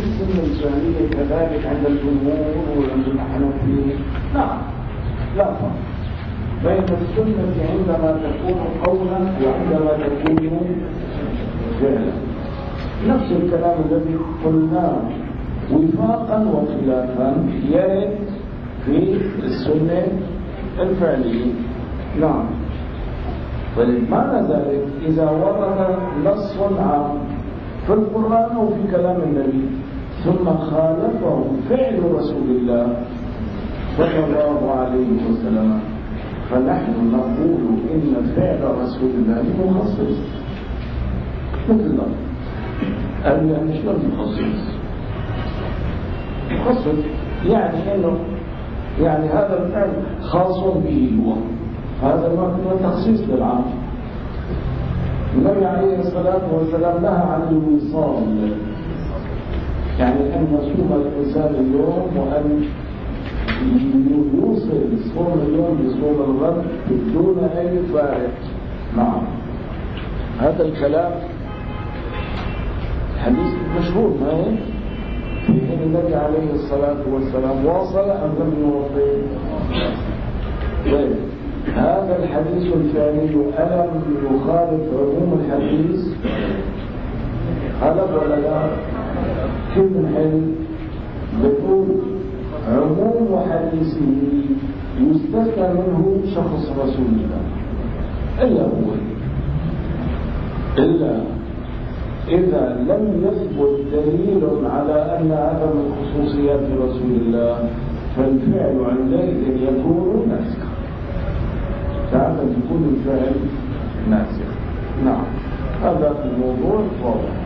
السنة الفعلية كذلك عند الجمهور وعند الحنفية؟ نعم، لا فرق بين السنة عندما تكون قولا وعندما تكون فعلا. نفس الكلام الذي قلناه وفاقا وخلافا يرد في السنة الفعلية. نعم. ولمعنى ذلك إذا ورد نص عام في القرآن أو في كلام النبي ثم خالفه فعل رسول الله صلى الله عليه وسلم فنحن نقول إن فعل رسول الله مخصص. مثل الله شلون مخصص يعني إنه يعني هذا الفعل خاص به هو، هذا ما تخصيص للعام. النبي عليه الصلاة والسلام نهى عن الوصال، يعني أن يصوم الإنسان اليوم وأن يوصل صوم اليوم بصوم الغد بدون أي فارق. نعم، هذا الكلام حديث مشهور ما هي في حين النبي عليه الصلاة والسلام واصل أم لم يواصل؟ هذا الحديث الفعلي ألم يخالف عموم الحديث؟ خالف ولا لا؟ كل حين بيقول عموم حديثه يستثنى منه شخص رسول الله إلا هو، إلا إذا لم يثبت دليل على أن هذا من خصوصيات رسول الله فالفعل عندئذ يكون ناسخا. فهذا يكون الفعل ناسخ. نعم، هذا الموضوع واضح.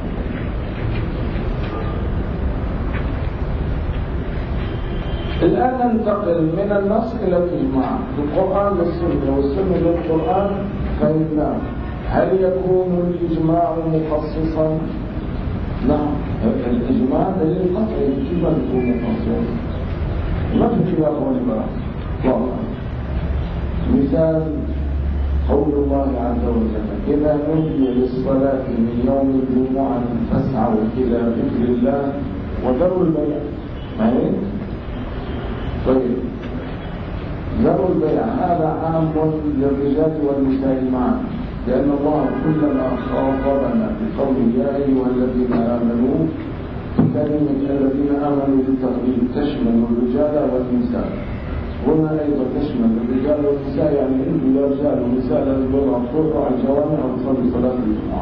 الآن ننتقل من النص إلى الإجماع، القرآن للسنة والسنة للقرآن. فإن هل يكون الإجماع مخصصا؟ نعم، الإجماع دليل قطعي، كيف يكون مخصصا؟ ما في خلاف ولا براء. واضح. مثال قول الله عز وجل: إذا نودي للصلاة من يوم الجمعة فاسعوا إلى ذكر الله وذروا البيع. ما هي؟ طيب، ذروا البيع هذا عام للرجال والنساء معا، لأن الله كلما خاطبنا بقوله يا أيها الذين آمنوا كلمة الذين آمنوا بالتغليب تشمل الرجال والنساء. هنا أيضا تشمل الرجال والنساء، يعني عنده رجال ونساء لازم يطلعوا على الجوامع ويصلوا صلاة الجمعة.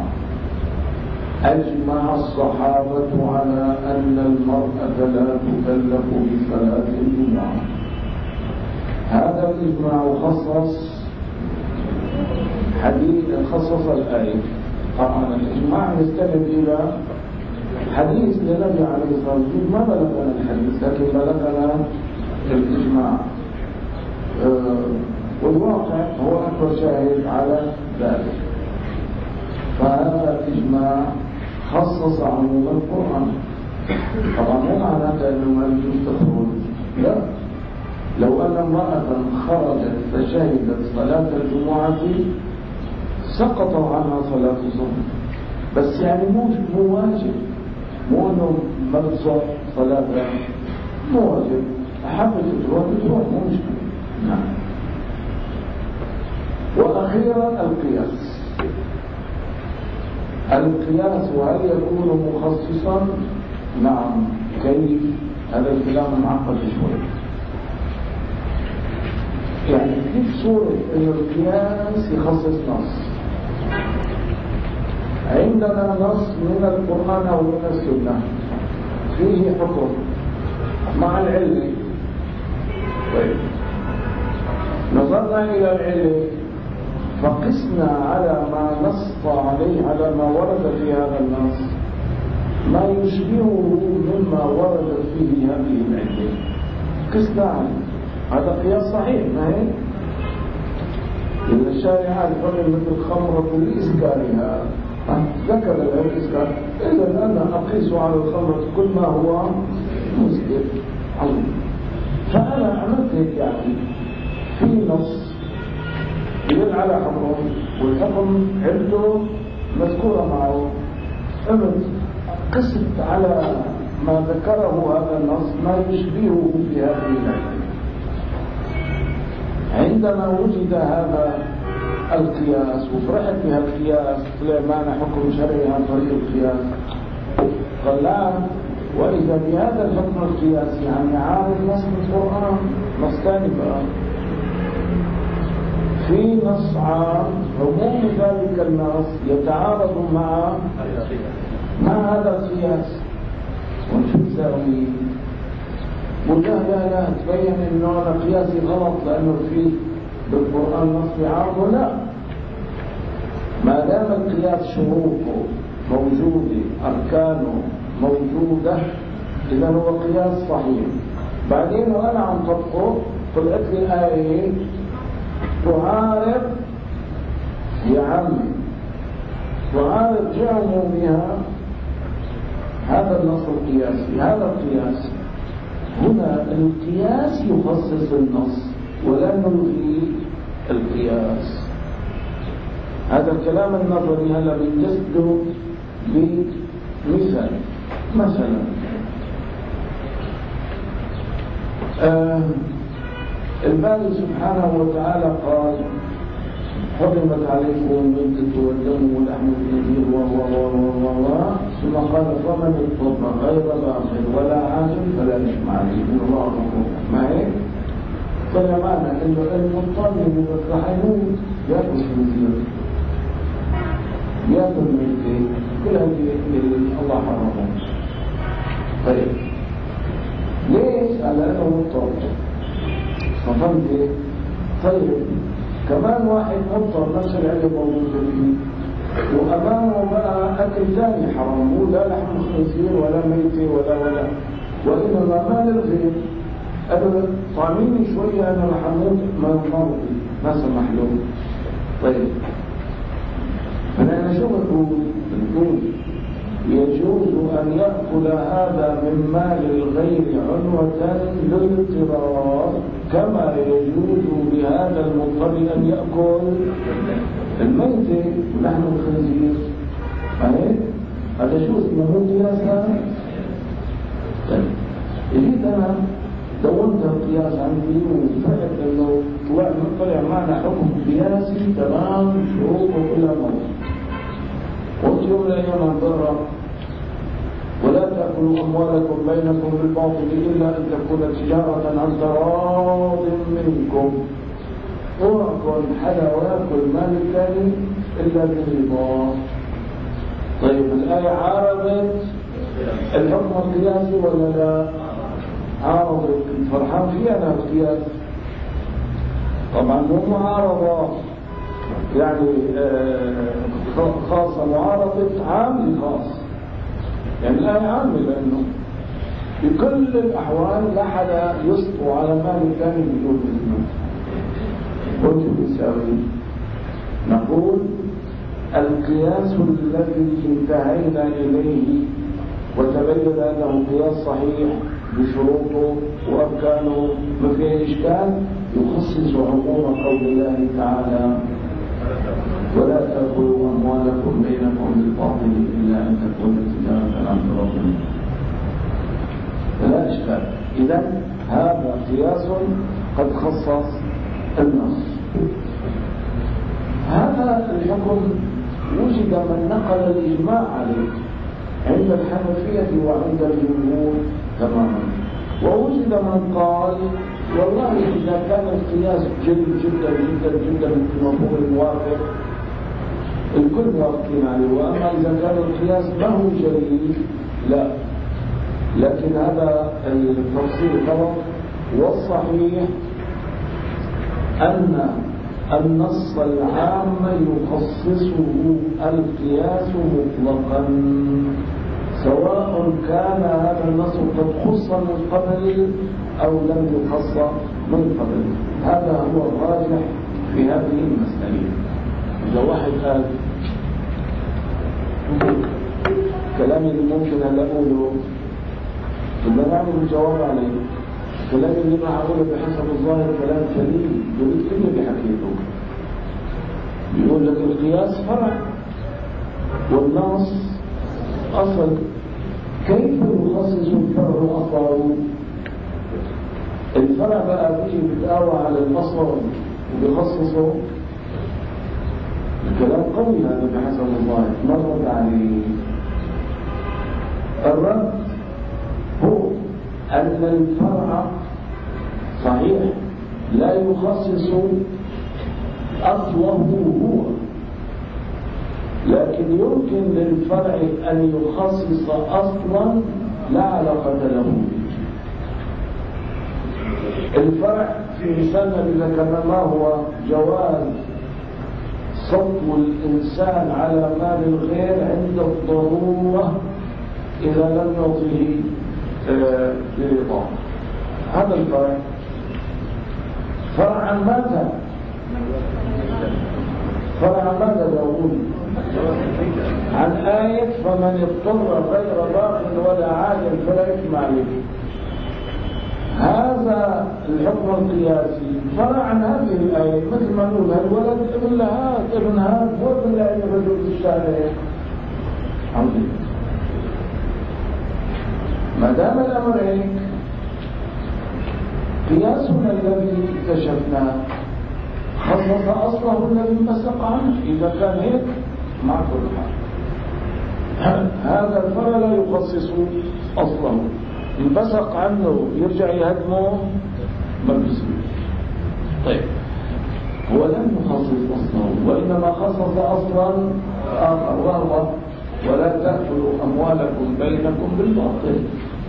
أجمع الصحابة على أن المرأة لا تكلف بصلاة الجمعة. هذا الإجماع خصص الآية. طبعا الإجماع يستند إلى حديث للنبي عليه الصلاة والسلام، ما بلغنا الحديث لكن بلغنا الإجماع، والواقع هو أكبر شاهد على ذلك. فهذا الإجماع خصص عموم القرآن. طبعا مو معناته أنه ما يجوز تخرج، لا. لو أن امرأة خرجت فشهدت صلاة الجمعة سقط عنها صلاة الظهر، بس يعني مو واجب، مو أنه ما تصح صلاتها، مو واجب. حبت تروح مو مشكلة. نعم. وأخيرا القياس. القياس وهل يكون مخصصا؟ نعم. كيف؟ هذا الكلام معقد شوي. يعني كيف صورة أن القياس يخصص نص؟ عندنا نص من القرآن أو من السنة فيه حكم مع العلم. طيب، نظرنا إلى العلم فقسنا على ما نص عليه، على ما ورد في هذا النص ما يشبهه مما ورد فيه هذه العلم، قسنا عليه. هذا قياس صحيح، ما هي؟ إن الشارع حرمت الخمرة لإسكارها، ذكر له الإسكار، إذا أنا أقيس على الخمرة كل ما هو مسكر عظيم. فأنا عملت هيك، يعني في نص يدل على حكم والحكم عنده مذكورة معه، قست على ما ذكره هذا النص ما يشبهه في هذه الآية. عندما وجد هذا القياس وفرحت بها القياس طلع معنا حكم شرعي عن طريق القياس، قال لا، وإذا بهذا الحكم القياسي يعني عارض نص القرآن، نص ثاني بقى في نص عام عموم ذلك النص يتعارض مع هذا القياس، ونشوف نسوي؟ ولا لا تبين انه هذا قياسي غلط لانه فيه بالقرآن نص يعارضه؟ لا، ما دام القياس شروطه موجودة، أركانه موجودة، إذا هو قياس صحيح. بعدين وأنا عم طبقه طلعت لي آية تعارض، يا عمي تعارض بعمومها هذا النص القياسي. هذا القياس هنا القياس يخصص النص ولا نلغي القياس. هذا الكلام النظري هلا بنجسده بمثال. مثلا الباري سبحانه وتعالى قال حرمت عليكم الميتة والدم ولحم الخنزير ثم قال فمن اضطر غير باغ ولا عاد فلا اثم عليه ان الله غفور. ما هيك؟ طلع معنا انه المضطر رح يموت ياكل خنزير ياكل ميتة، كل هذه الله حرمه. طيب ليش؟ قال لانه مضطر. فهمت؟ طيب كمان واحد مضطر نفس العلم موجود فيه وامامه بقى اكل ثاني حرام، مو لا لحم خنزير ولا ميتة ولا وانما ما نلغي ابدا. طعميني شويه انا رح اموت، ما مرضي ما سمح له. طيب فنحن شو بنقول؟ يجوز أن يأكل هذا من مال الغير عنوة للاضطرار كما يجوز لهذا المضطر أن يأكل الميتة ولحم الخنزير. هذا شو اسمه قياسا؟ طيب إجيت أنا دونت القياس عندي وفرقت إنه طلع معنا حكم قياسي تمام شروطه كلها موجودة. قلت يوم من الأيام عن ضرة ولا تأكلوا أموالكم بينكم بالباطل إلا أن تكون تجارة عن تراض منكم. اوعكم حدا ويأكل مال الثاني إلا بالرضا. طيب الآية عارضت الحكم القياسي ولا لا؟ عارضت. كنت فرحان فيها أنا القياس، طبعا مو معارضة يعني خاصة، معارضة عام خاص. يعني الآية عامة لأنه بكل الأحوال لا حدا يسطو على مال الثاني بدون إذنه. قلت بيساوي نقول القياس الذي انتهينا إليه وتبين أنه قياس صحيح بشروطه وأركانه ما فيه إشكال، يخصص عموم قول الله تعالى ولا تأكلوا أموالكم بينكم بالباطل إلا أن تكون تجارة عن تراض منكم. فلا إشكال. إذا هذا قياس قد خصص النص. هذا الحكم وجد من نقل الإجماع عليه عند الحنفية وعند الجمهور تماما، ووجد من قال والله إذا كان القياس جد جدا جدا جدا مثل مفهوم الموافق الكل موافقين عليه، وأما إذا كان القياس ما هو جليل لا. لكن هذا التفصيل غلط، والصحيح أن النص العام يخصصه القياس مطلقا سواء كان هذا النص قد خص من قبل أو لم يخص من قبل. هذا هو الراجح في هذه المسألة. إذا واحد قال كلامي اللي ممكن أن أقوله بدنا نعمل الجواب عليه، كلامي اللي راح أقوله بحسب الظاهر كلام سليم يريد كل اللي حكيته. يقول لك القياس فرع والنص أصل، كيف يخصص الفرع أصله؟ الفرع بقى بيجي بتقاوى على الأصل وبيخصصه. الكلام قوي هذا بحسب الله. ما الرد عليه؟ الرد هو أن الفرع صحيح لا يخصص أصله هو، لكن يمكن للفرع أن يخصص أصلا لا علاقة له. الفرع في مثالنا اللي ذكرنا ما هو جواز سطو الإنسان على مال الغير عند الضرورة إذا لم يعطيه برضاه. هذا الفرع. فرعا ماذا؟ فرعا ماذا يقول؟ عن آية فمن اضطر غير باغ ولا عاد فلا إثم عليه. هذا الحكم القياسي فرع عن هذه الآية، مثل ما نقول الولد ابن لهذا ابن هذا هو ابن لهذا الرجل الشارع. عظيم. ما دام الأمر هيك، قياسنا الذي اكتشفناه خصص أصله الذي انبثق عنه. إذا كان هيك مع كل حال هذا الفرع لا يخصص أصله، انبثق عنه يرجع يهدمه ملبسه. طيب هو لم يخصص أصله وإنما خصص أصلا آخر وهو ولا تأكلوا أموالكم بينكم بالباطل.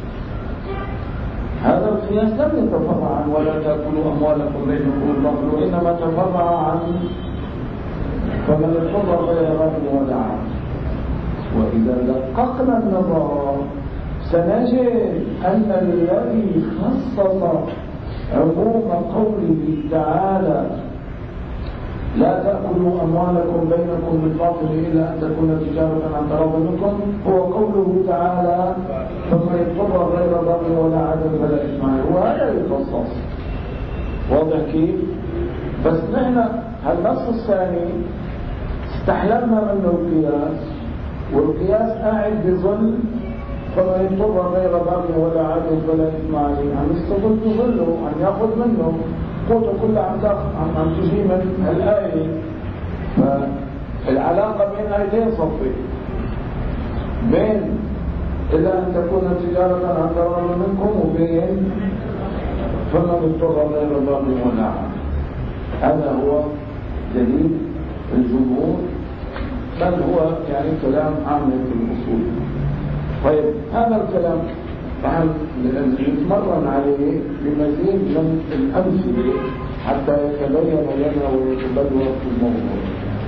هذا القياس لم يتفرع عن ولا تأكلوا أموالكم بينكم بالباطل، وإنما تفرع عن فمن اضطر غير باغ ولا عاد. وإذا دققنا النظر سنجد أن الذي خصص عموم قوله تعالى لا تأكلوا أموالكم بينكم بالباطل إلا أن تكون تجارة عن تراض منكم هو قوله تعالى فمن اضطر غير باغ ولا عاد فلا إثم عليه. وهذا يخصص. واضح كيف؟ بس نحن هالنص الثاني استحللنا منه القياس، والقياس قاعد بظل فمن اضطر غير باغ ولا عاد فلا إثم عليه. عم يستظل بظله، عم ياخذ منه قوته كلها عم تجي من الآية. فالعلاقة بين آيتين صفي، بين إلا أن تكون تجارة عن تراض منكم وبين فمن اضطر غير باغ ولا عاد. هذا هو دليل الجمهور، بل هو يعني كلام عام في الأصول. طيب هذا الكلام نحن نتمرن عليه بمزيد من الأمثلة حتى يتبين لنا ويتبلور في الموضوع.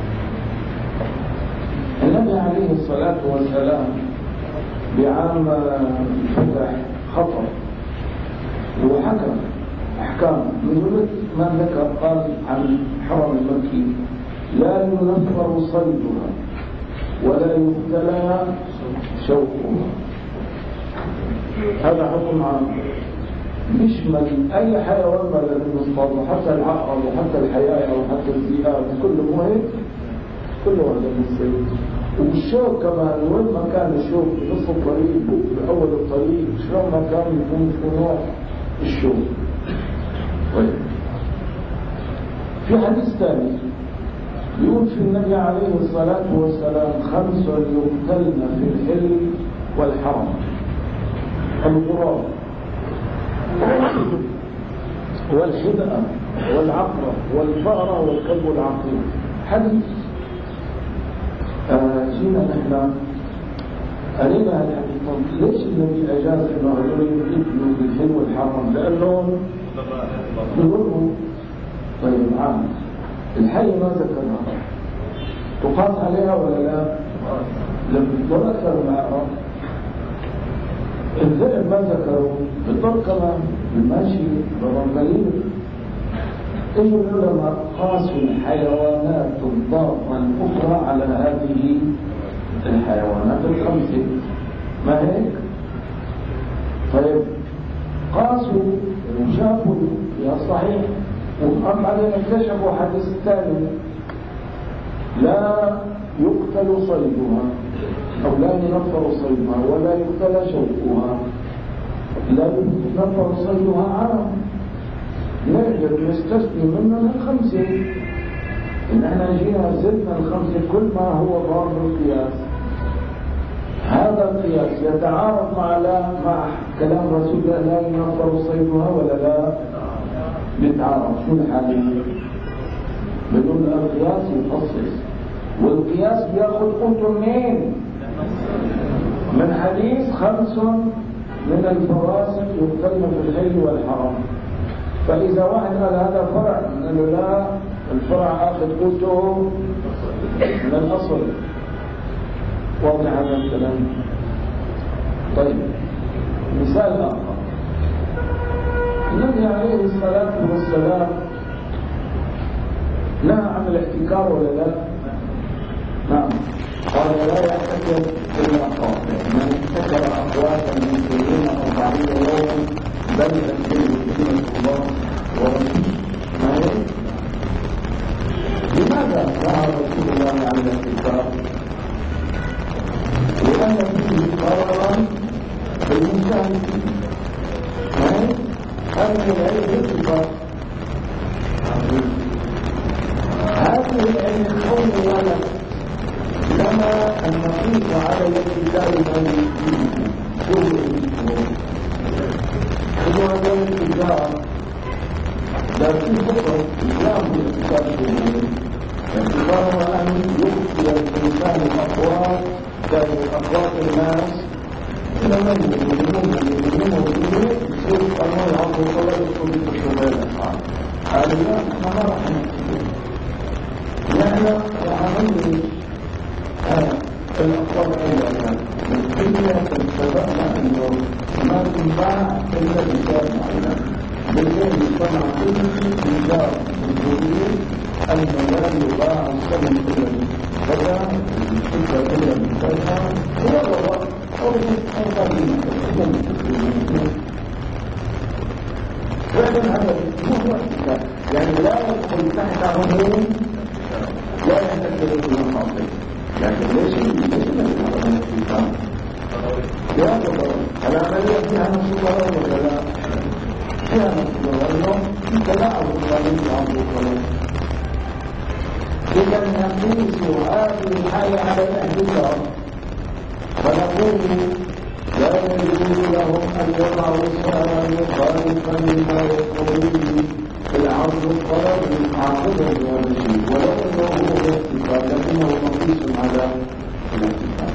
النبي عليه الصلاة والسلام بعام فتح خطر وحكم أحكام من ضمن ما ذكر قال عن الحرم المكي لا ينفر صيدها ولا يختلى شوكها. هذا حكم عام يشمل أي حيوان بلد المصطاد، وحتى العقرب وحتى الحياة وحتى الذئاب كله مهم، كله هذا من الصيد. والشوك كمان وين ما كان الشوك في نصف الطريق في أول الطريق شلون ما كان يكون نوع الشوك. طيب في حديث ثاني يقول في النبي عليه الصلاة والسلام 5 يقتلن في الحل والحرم: الغراب والحدأة والعقرب والفأرة والكلب العقيم. حديث جينا نحن قرينا الحديث. ليش النبي أجاز أنه يقتلوا في الحل والحرم؟ لأنه يقولوا طيب عام الحي ما ذكرها تقاس عليها ولا لا؟ لم يذكر المعرض. الذئب ما ذكروا بالضبط كمان الماشي بالرملين. اجوا العلماء قاسوا الحيوانات الضارة الأخرى على هذه الحيوانات الخمسة، ما هيك؟ طيب قاسوا وشافوا يا صحيح، وقام بعدين اكتشفوا حديث ثاني لا يقتل صيدها أو لا ينفر صيدها ولا يقتل شوكها، لا ينفر صيدها عام، نقدر نستثني منه من 5. إن احنا جينا زدنا 5 كل ما هو ضار القياس. هذا القياس يتعارض مع كلام رسول الله لا ينفر صيدها ولا لا يتعارض. شو الحالية؟ بدون القياس يخصص، والقياس بياخذ قوته منين؟ من حديث 5 من الفواسق يقتلن في الحل والحرام. فإذا واحد قال هذا فرع، نقول لا، الفرع اخذ قوته من الاصل. واضح هذا الكلام؟ طيب مثال اخر، النبي عليه الصلاه والسلام نهى عن الاحتكار ولا لا؟ نعم، قال لا يحتكر الا قاطع، من احتكر اقواتا من 40 يوما بل ينزل الله ورسوله. لماذا نهى رسول الله عن الاحتكار؟ لأن فيه ضررا بالمشاهد. هذه العلم يتفق، هذه العلم الكون ولد لما أن نقيس على الاحتكار الذي فيه كل الإسلام. هو هذا الاحتكار لكن فقط إسلام الاحتكار الشرعي. الاحتكار هو أن يخفي الإنسان الأقوال كأقوات الناس لما يؤمنون يصير قانون العقل ولا يدخل في الشباب الأفعال. هذا لا، احنا ما راح نحكي، نحن راح نملك الأقوال الأولى من حيث اتفقنا أنه ما تنفع إلا بشار معين، بالذات يصنع كل بشار الجديد أن لا يباع السبب الذي بدأ الفكرة إلى المستشفى هو الرواء أو القديمة فعلا هذا هو الكتاب، يعني لا يدخل تحت عموم لا يحتاج إلى المعصية. لكن ليش هذا الكتاب؟ يا رب العملية فيها نفس الضرر ولا لا؟ فيها نفس الضرر، تلاعب الظالمين عن الضرر. إذا نقيس هذه الحالة على الاحتكار فنقول لا يجوز لهم أن يضعوا سعرا مخالفا لما يقولون في العرض الطلب للعاقبة الوالدين، ولو أنه هو الاحتكار لكنه مقيس على الاحتكار.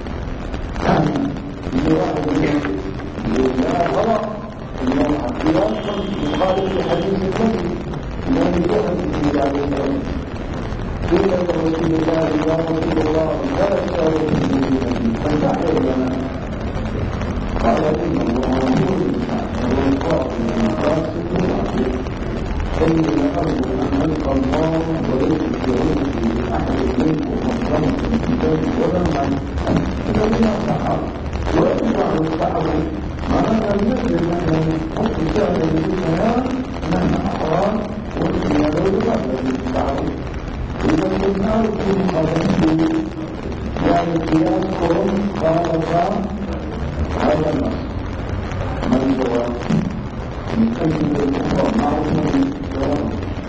في واحد لا غلط أنه القياس يخالف الحديث النبي الذي جاء في عليه الصلاة قيل لرسول الله يا رسول الله لا تسأل في دينه فانتحر لنا. قال إن الله رسول الله الفاسق العقيد إني لأرجو أن ألقى الله وليس في عرضه أحد منكم مظلمة في الكتاب ولا معي الذين صحابة ويتبع الصحابة معناها يجب أن نحط سهل للكلام نحن أحرار وإن يدور الذي تعرف. إذا كنا نرسل قضيه يعني قياسكم خالف هذا النص من جواب من أجل الأخرى معروف من جواب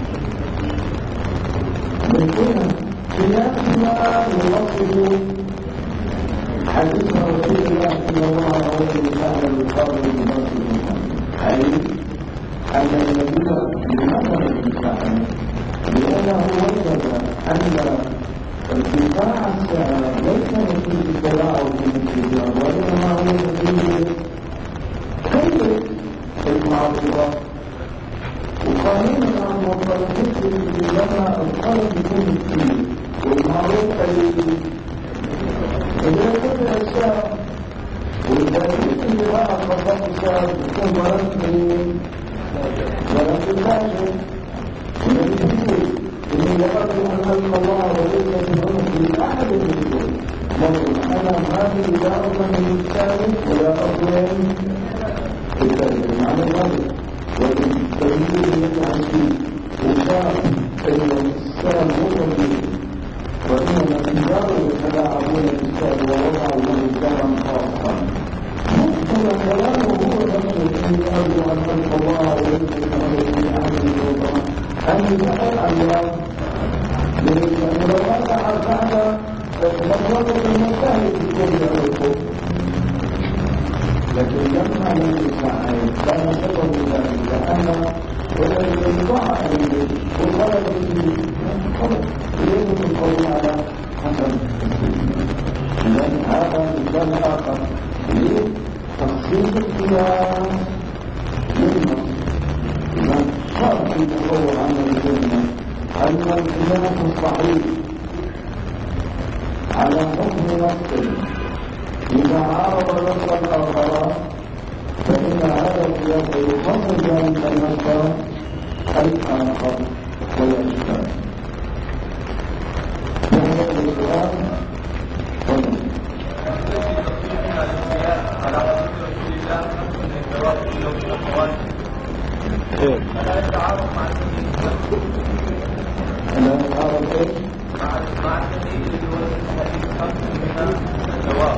من هنا قياسنا يوصف حديث رسول الله صلى الله عليه وسلم بالقول المباشر أي أن الذين لماذا الإنسان لأنه وجد أن ارتفاع السعر ليس نتيجة التلاعب بالاتجاه وإنما هو نتيجة كيف المعروضات. وقانون المعروضات يثبت لنا الطلب يكون كثير والمعروض قليل. إذا كنت السعر والبديل اللي بقى خطط السعر تكون مرتبين الفاشل إني لأرجو أن ألقى الله وليس في أحد منكم لكن أنا هذه لا أظن الثالث ولا أظن الثالث معنى ذلك والتدبير التي عشيه وشاء أن الإنسان مطلق وإنما الكبار يتلاعبون بالسؤال ووضعوا له دارا خاصا. مقتل كلامه هو نفس الذي أرجو أن ألقى الله ويجب عليه عنه الوضع أن يتقل الله لأن لو وقع بعد مطلوب المساهد في كل الوقوف، لكن لما لم يساعد كان سبب ذلك لأن والذي ضاع عليه وطلب يجب القول على حسب لأن هذا مثال آخر لتخصيص القياس للنص. إذا صار في تصور عن الجنة أن القياس الصحيح على حكم نص إذا عارض نصا آخر فإن هذا القياس يفصل ذلك النص الآخر ويشتغل. نحن السؤال لا يتعارض مع لا يتعارض ايش؟ مع الدليل اللي هو الحديث خمس من الجواب.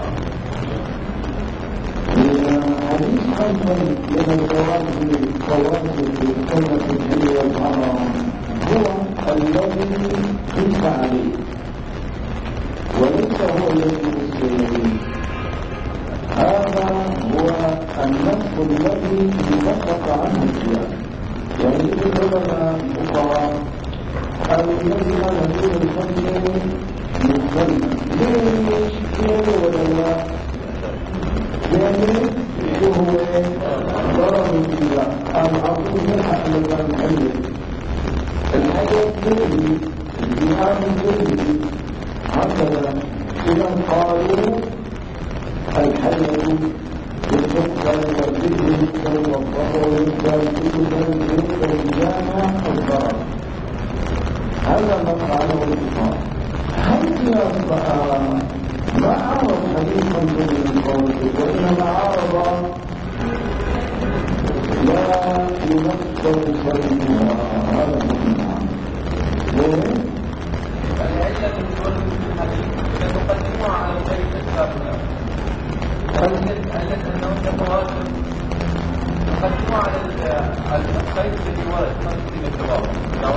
حديث خمس من الجواب في السنة الحلية والحرام هو الذي قيس عليه وليس هو الذي يسلم. هذا هو النص الذي يتفق عنه القياس. يعني يقول لنا الفقهاء الذي لا يكون الفضل مختلف ليش كيف ولا لا؟ يعني هو ضرر الاتباع العقل يلحق لما نحلل الحدث الذي الجهاد الذي هكذا إذا قالوا الحية بالسكر والذكر والضرر والجامع الضرر هذا ما فعله الكفار. هل يصبح ما عارض حديثا من القول وإنما عارض لا يمثل صريحها. هذا معنى ليه؟ العلة التي في الحديث تقدمها على الخير السابقة. التي أنهم يتواجد تقدمها على الخير الذي ورد من الجواب.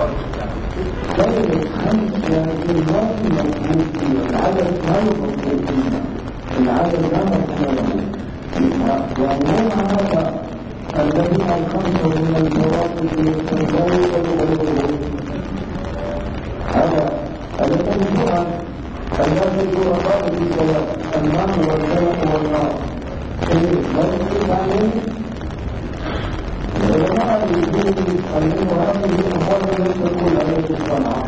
طيب خمس يعني ما في مفهوم فيه العدد ما مفهوم فيه العدد لا مفهوم له. يعني هذا الذي الخمسة من الفواكه لا يوجد هذا الذي هو الذي هو قال في الصلاة الماء والجنة والنار لا يجب عليه العلماء يقولون أنه هذه الأمور ليس تقول عليه الصلاة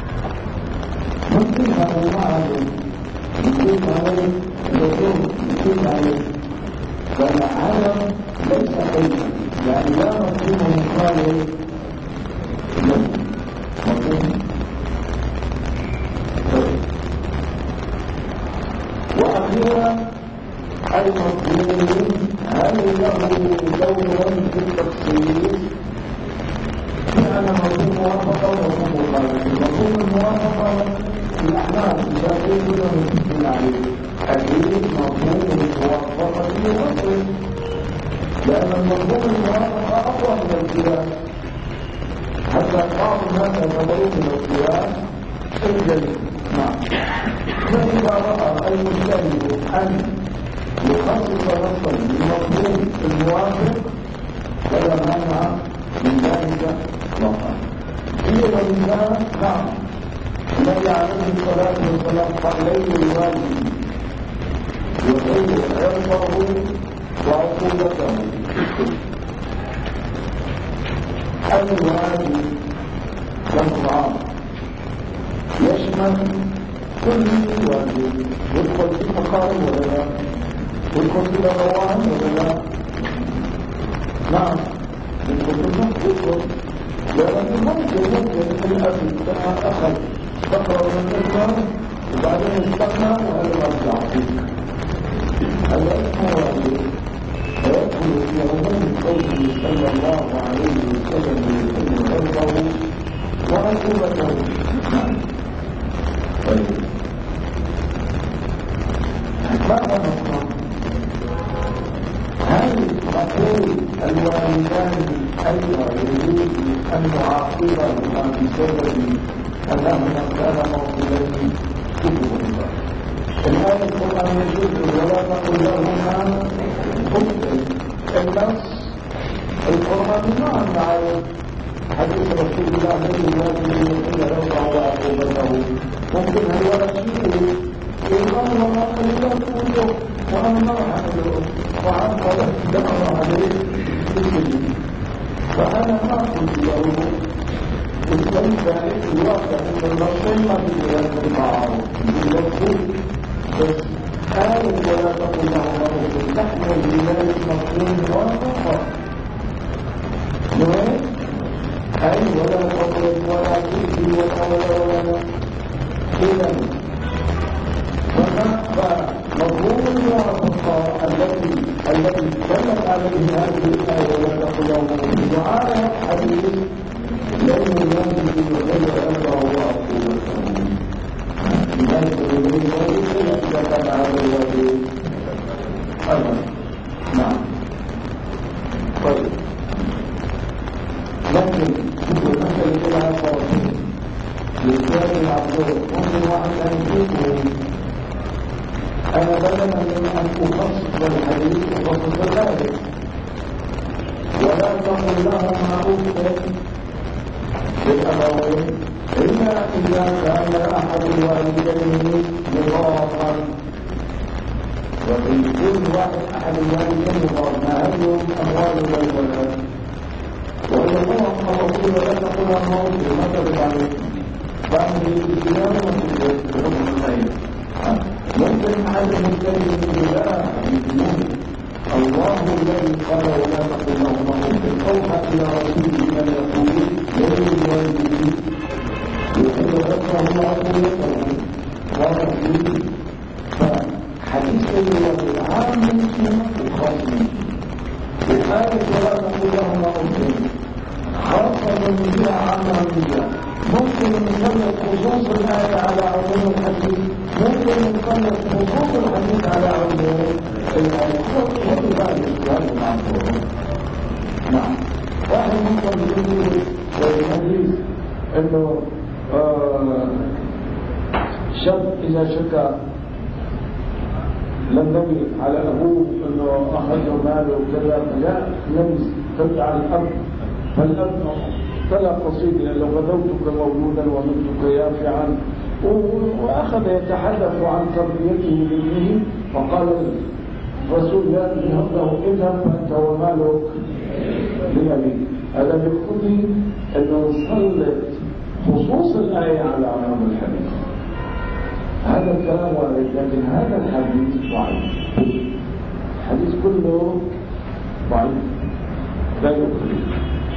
ممكن هذا المعنى يمكن عليه يمكن عليه فالعالم ليس حيثا يعني لا مفهوم مخالف مفهوم. وأخيرا المفهوم هل له دور في التفصيل؟ كان مفهوم موافقة ومفهوم مخالف. مفهوم الموافقة في الأحناف يقول له مفهوم عليه أكيد مفهوم الموافقة يؤثر لأن المفهوم الموافقة أقوى من القياس حتى بعض الناس يعتبرون من القياس الجليل. نعم. فإذا رأى المجتهد أن يخصص نصا بمفهوم الموافق فلا مانع من ذلك مطلقا. هي ولله نعم النبي عليه الصلاة والسلام قال ليل الواجب يحل عرضه وعقوبته. الواجب كالطعام يشمل كل واجب يدخل في مقام ولا لا؟ يدخل في الروان ولا لا؟ نعم يدخل في المسجد لأن ممكن في الأكل كما أخذ استقرأ من الإسلام وبعدين استقنى وهذا مرجع فيه هذا اسمه واجب فيدخل في عموم قوله صلى الله عليه وسلم يحل عرضه وعقوبته. نعم طيب ماذا نصنع؟ هل نقول الوالدان أيضا يجوز أن نعاقبهما بسبب أنهما كانا موصولين؟ الآن القرآن يجوز ولا نقول لهما النص القرآن ما نعرف حديث رسول الله صلى الله عليه وسلم يرفع عقوبته ممكن هو شيء يقال وما قلته وأنا ما أحمله وعن قلت دعوة عليه فأنا ما قلت له الإسلام ذلك الواقع أن النصين ما تجرد المعارض بالنص بس قالوا ولا تقل لهم تحمل بذلك مفهوم واضح أي ولا تقل ولا تؤذي ولا إذا فمفهوم الموافقة التي دلت عليه هذه الآية ولا تقل لهم دعاء حديث لأنه ينزل وغير أمره وعقوبته لذلك يقول إذا كان هذا الوالد أيضا نعم طيب لكن يقول مثل كده فرصة للكلام العبدالله ممكن واحد أن يكون أنا بدلا من أن أخصص الحديث أخصص الآية ولا تقل لهم أخذ للأبوين إلا إذا كان أحد الوالدين مضافا وفي كل واحد أحد الوالدين مضافا هل أموال الولد ويقول الرسول لا تقول الموت ما تقول عليه فأمر الإسلام وفي الخير ممكن أحد المسلمين بالله الله الذي قال ولا تقل لهم موت أوحى إلى رسوله أن يقول لن الوالدين يحب ربه وعقولته ورسوله فحديث الوالد عام وخاص الآية ولا تقل لهم موت خاصة بها عامة ممكن نسلط خصوص الآية على عموم الحديث ممكن نسلط خصوص الحديث على عموم الآية كل ذلك هذا المعنى نعم واحد ممكن يقول في الحديث انه شاب اذا شكى للنبي على ابوه انه اخذ ماله وكذا فلا لم تبع الاب فالاب تلا قصيدة لو غدوتك مولودا ومتك يافعا واخذ يتحدث عن تربيته لابنه فقال رسول الله له اذهب فانت ومالك لأبيك هذا يقتضي انه يسلط خصوص الآية على عموم الحديث هذا الكلام وارد لكن هذا الحديث ضعيف الحديث كله ضعيف لا يخرج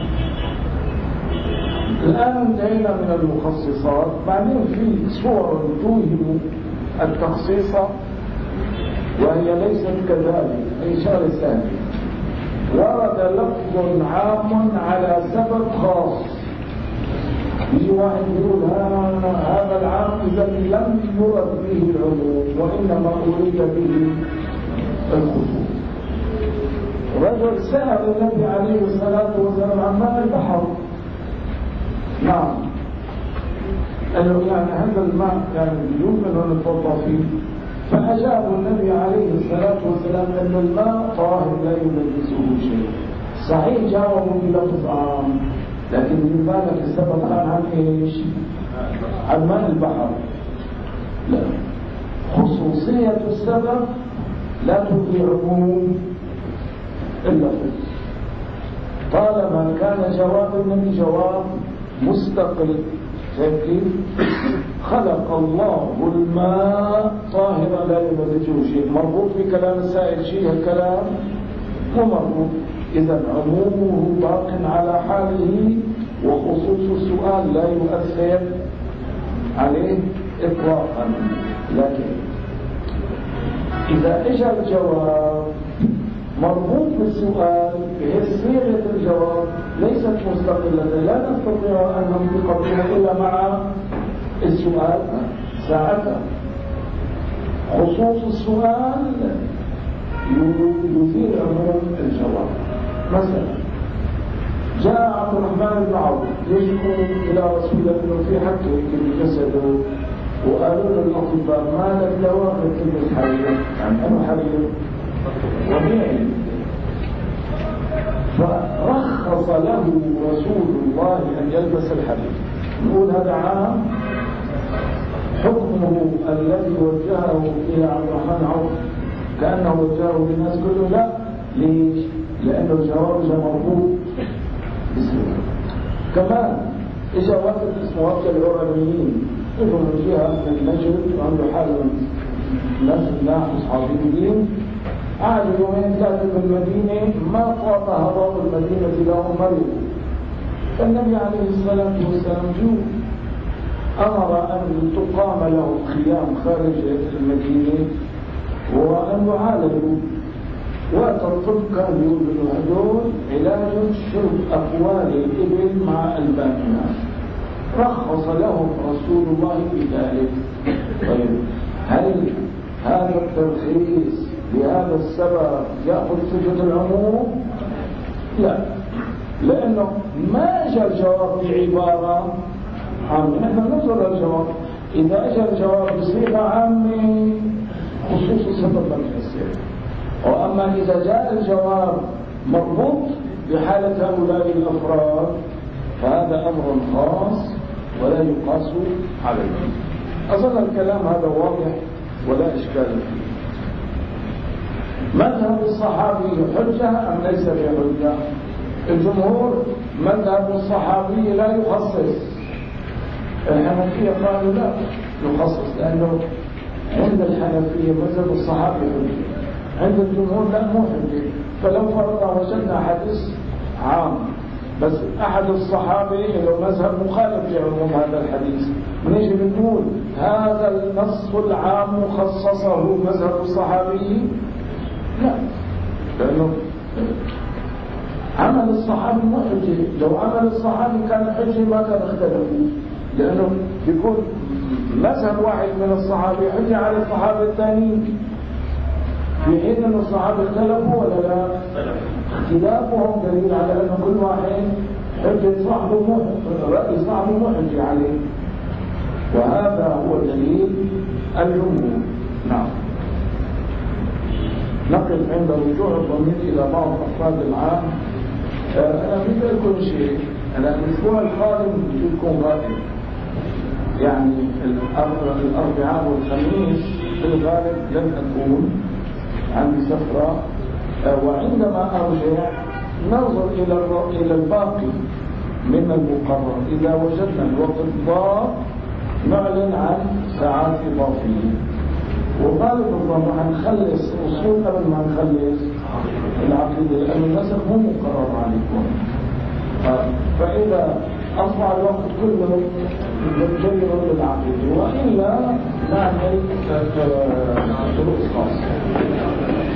الآن انتهينا من المخصصات بعدين في صور توهم التخصيص وهي ليست كذلك أي شيء ثاني ورد لفظ عام على سبب خاص يجي واحد يقول هذا العام إذا لم يرد به العموم وإنما أريد به الخصوص رجل سأل النبي عليه الصلاة والسلام عن ماء البحر نعم قال له يعني هذا الماء يعني يمكن أن نتوضا فيه فأجاب النبي عليه الصلاة والسلام أن الماء طاهر لا ينجسه شيء صحيح جاوبوا بلفظ عام لكن لذلك السبب كان عن ايش؟ عن ماء البحر لا خصوصية السبب لا تلغي عموم اللفظ طالما كان جواب النبي جواب مستقل كيف خلق الله الماء طاهرا لا يمزجه شيء مربوط بكلام السائل شيء الكلام مو مربوط إذا عمومه باق على حاله وخصوص السؤال لا يؤثر عليه إطلاقا لكن إذا اجى الجواب مربوط بالسؤال بحيث صيغة الجواب ليست مستقلة لا نستطيع أن ننطق بها إلا مع السؤال ساعتها خصوص السؤال يثير عموم الجواب. مثلا جاء عبد الرحمن بن عوف يشكو إلى رسول الله إنه في حكة في جسده، وقالوا له الأطباء ما لك دواء في الحرير، يعني أنا حرير طبيعي. فرخص له رسول الله أن يلبس الحرير. نقول هذا عام. حكمه الذي وجهه إلى عبد الرحمن عوف كأنه وجهه للناس كله؟ لا. ليش؟ لأنه الجواب مربوط بسهولة. كمان إجا وقت اسمه وقت العرانيين، إجوا من جهة من نجد وعنده حالة ناس أصحابيين، قعدوا يومين ثلاثة بالمدينة، ما طاب هواء المدينة لهم مريض. فالنبي عليه الصلاة والسلام جوع، أمر أن تقام لهم خيام خارج المدينة وأن يعالجوا. وقت الطب كان يقول له هدول علاج شرب أقوال الإبل مع ألبان الناس، رخص لهم رسول الله بذلك. طيب هل هذا الترخيص لهذا السبب يأخذ صفة العموم؟ لا، لأنه ما جاء الجواب بعبارة عامة. نحن ننظر الجواب، إذا أجى الجواب بصيغة عامة خصوص السبب المفسر، وأما إذا جاء الجواب مربوط بحالة هؤلاء الأفراد فهذا أمر خاص ولا يقاس عليه. أظن الكلام هذا واضح ولا إشكال فيه. مذهب الصحابي حجة أم ليس بحجة؟ الجمهور مذهب الصحابي لا يخصص. الحنفية قالوا لا يخصص، لأنه عند الحنفية مذهب الصحابي حجة، عند الجمهور لا مو حجة. فلو فرضنا وجدنا حديث عام بس أحد الصحابة له مذهب مخالف لعموم هذا الحديث، ونيجي بنقول هذا النص العام خصصه مذهب الصحابي؟ لا، لأنه عمل الصحابي مو حجة. لو عمل الصحابي كان حجة ما كان اختلفوا، لأنه بيكون مذهب واحد من الصحابة حجة على الصحابة الثانيين، في حين أن الصحابة اختلفوا ولا لا؟ اختلافهم دليل على أن كل واحد حجة صاحبه رأي صاحبه مو حجة عليه، وهذا هو دليل الجمهور. نعم. نقف عند رجوع الضمير إلى بعض أفراد العام. أنا بدي أقول شيء، أنا الأسبوع القادم بدي أكون غائب، يعني الأربعاء والخميس في الغالب لن أكون، عندي سفرة. وعندما أرجع ننظر إلى الباقي من المقرر. إذا وجدنا الوقت ضاق نعلن عن ساعات إضافية، وغالب الظن هنخلص أصول قبل ما نخلص العقيدة، لأن النسخ مو مقرر عليكم. فإذا أصبح الوقت كله نجرب للعقيدة، وإلا نعمل دروس خاصة.